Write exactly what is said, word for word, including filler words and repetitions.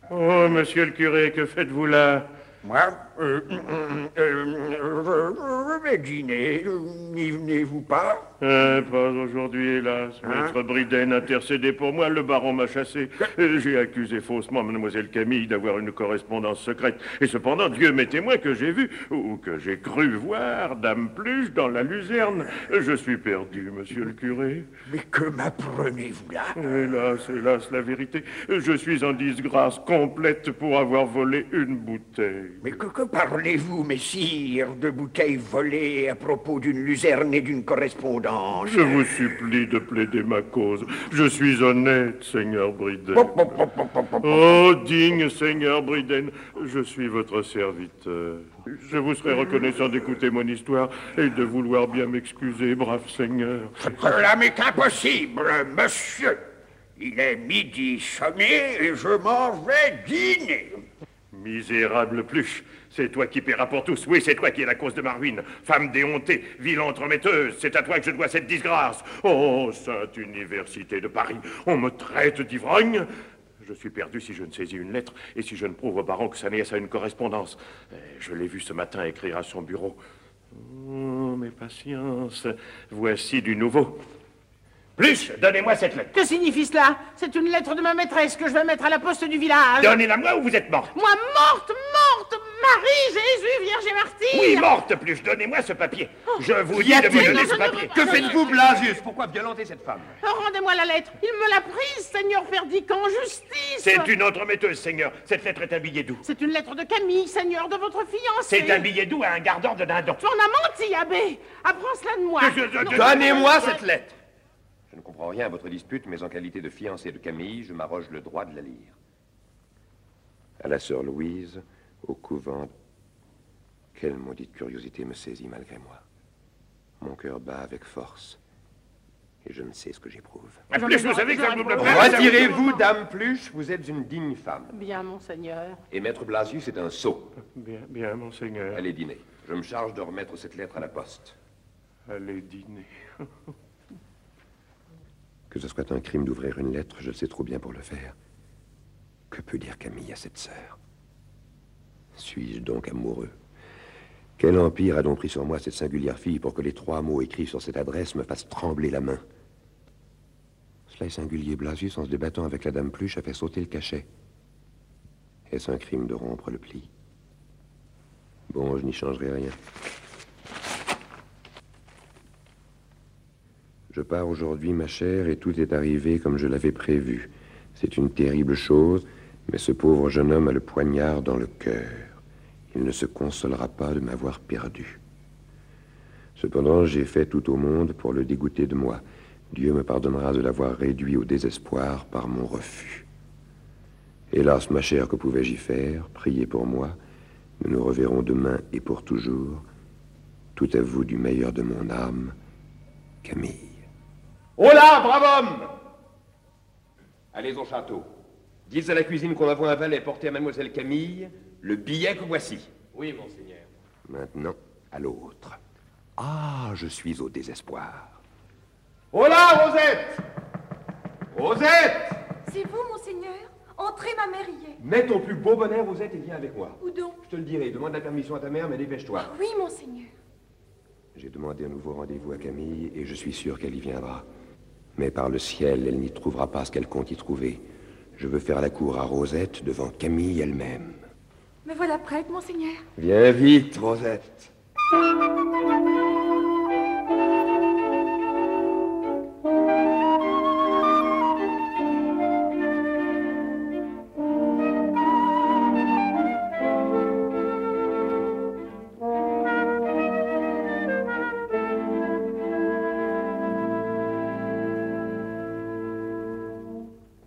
Oh, monsieur le curé, que faites-vous là? Moi, euh, euh, euh, je vais dîner. N'y venez-vous pas? Euh, pas aujourd'hui, hélas. Hein? Maître Briden, intercédez pour moi, le baron m'a chassé. Euh, J'ai accusé faussement mademoiselle Camille d'avoir une correspondance secrète. Et cependant, Dieu m'est témoin que j'ai vu, ou que j'ai cru voir, Dame Pluche dans la luzerne. Je suis perdu, monsieur le curé. Mais que m'apprenez-vous là? Hélas, hélas, la vérité. Je suis en disgrâce complète pour avoir volé une bouteille. Mais que, que parlez-vous, messire, de bouteilles volées à propos d'une luzerne et d'une correspondance? Je vous supplie de plaider ma cause. Je suis honnête, Seigneur Briden. Oh, digne Seigneur Briden, je suis votre serviteur. Je vous serais reconnaissant d'écouter mon histoire et de vouloir bien m'excuser, brave Seigneur. Cela m'est impossible, monsieur. Il est midi sonné et je m'en vais dîner. Misérable Pluche, c'est toi qui paieras pour tous. Oui, c'est toi qui es la cause de ma ruine. Femme déhontée, ville entremetteuse, c'est à toi que je dois cette disgrâce. Oh, sainte université de Paris, on me traite d'ivrogne. Je suis perdu si je ne saisis une lettre et si je ne prouve au baron que ça n'est à une correspondance. Je l'ai vu ce matin écrire à son bureau. Oh, mais patience, voici du nouveau. Pluche, donnez-moi cette lettre. Que signifie cela? C'est une lettre de ma maîtresse que je vais mettre à la poste du village. Donnez-la moi ou vous êtes morte? Moi morte, morte, Marie, Jésus, Vierge et Martyr. Oui, morte, Pluche, donnez-moi ce papier. Je vous dis de me donner ce papier. Que faites-vous, Blasius? Pourquoi violenter cette femme? Rendez-moi la lettre. Il me l'a prise, Seigneur Ferdinand, en justice. C'est une entremetteuse, Seigneur. Cette lettre est un billet doux. C'est une lettre de Camille, Seigneur, de votre fiancé. C'est un billet doux à un gardeur de dindon. Tu en as menti, abbé. Apprends cela de moi. Je- je- je- Donnez-moi cette lettre. Je ne comprends rien à votre dispute, mais en qualité de fiancé de Camille, je m'arroge le droit de la lire. À la sœur Louise, au couvent. Quelle maudite curiosité me saisit malgré moi. Mon cœur bat avec force. Et je ne sais ce que j'éprouve. Ah, Pluche, vous savez que ça vous me plaît. Retirez-vous, dame Pluche, vous êtes une digne femme. Bien, monseigneur. Et maître Blasius est un sot. Bien, bien, monseigneur. Allez dîner. Je me charge de remettre cette lettre à la poste. Allez dîner. Que ce soit un crime d'ouvrir une lettre, je le sais trop bien pour le faire. Que peut dire Camille à cette sœur? Suis-je donc amoureux? Quel empire a donc pris sur moi cette singulière fille pour que les trois mots écrits sur cette adresse me fassent trembler la main? Cela est singulier. Blasius, en se débattant avec la dame Pluche, a fait sauter le cachet. Est-ce un crime de rompre le pli? Bon, je n'y changerai rien. Je pars aujourd'hui, ma chère, et tout est arrivé comme je l'avais prévu. C'est une terrible chose, mais ce pauvre jeune homme a le poignard dans le cœur. Il ne se consolera pas de m'avoir perdu. Cependant, j'ai fait tout au monde pour le dégoûter de moi. Dieu me pardonnera de l'avoir réduit au désespoir par mon refus. Hélas, ma chère, que pouvais-je y faire? Priez pour moi. Nous nous reverrons demain et pour toujours. Tout à vous du meilleur de mon âme, Camille. Oh là, brave homme! Allez au château. Dites à la cuisine qu'on envoie un valet porter à mademoiselle Camille le billet que voici. Oui, monseigneur. Maintenant, à l'autre. Ah, je suis au désespoir. Oh là, Rosette! Rosette! C'est vous, monseigneur? Entrez, ma mère y est. Mets ton plus beau bonnet, Rosette, et viens avec moi. Où donc? Je te le dirai. Demande la permission à ta mère, mais dépêche-toi. Ah oui, monseigneur. J'ai demandé un nouveau rendez-vous à Camille et je suis sûr qu'elle y viendra. Mais par le ciel, elle n'y trouvera pas ce qu'elle compte y trouver. Je veux faire la cour à Rosette devant Camille elle-même. Me voilà prête, monseigneur. Viens vite, Rosette. Thank you.